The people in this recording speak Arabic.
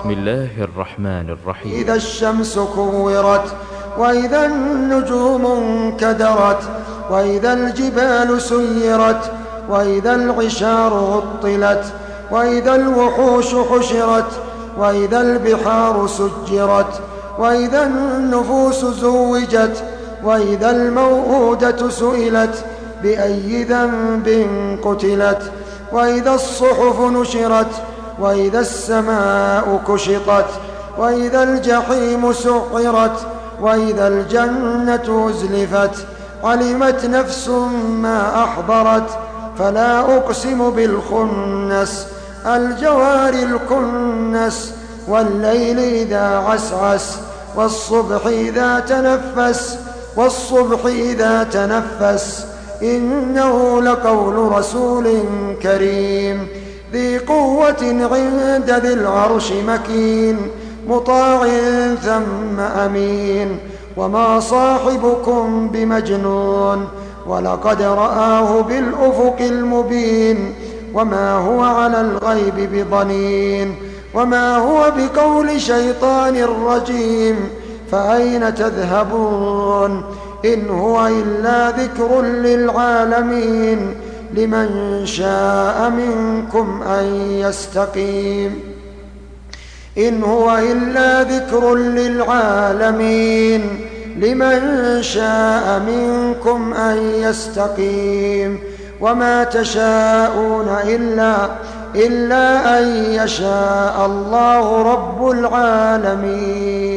بسم الله الرحمن الرحيم. إذا الشمس كورت وإذا النجوم انكدرت وإذا الجبال سيرت وإذا العشار عطلت وإذا الوحوش حشرت وإذا البحار سجرت وإذا النفوس زوجت وإذا الموءودة سئلت بأي ذنب قتلت وإذا الصحف نشرت وإذا السماء كشطت وإذا الجحيم سعرت وإذا الجنة أزلفت علمت نفس ما أحضرت فلا أقسم بالخنس الجوار الكنس والليل إذا عسعس والصبح إذا تنفس إنه لقول رسول كريم ذي قوة عند ذي العرش مكين مطاع ثم أمين وما صاحبكم بمجنون ولقد رآه بالأفق المبين وما هو على الغيب بضنين وما هو بقول شيطان رجيم فأين تذهبون إن هو إلا ذكر للعالمين لمن شاء منكم أن يستقيم إن هو إلا ذكر للعالمين لمن شاء منكم أن يستقيم وما تشاءون إلا أن يشاء الله رب العالمين.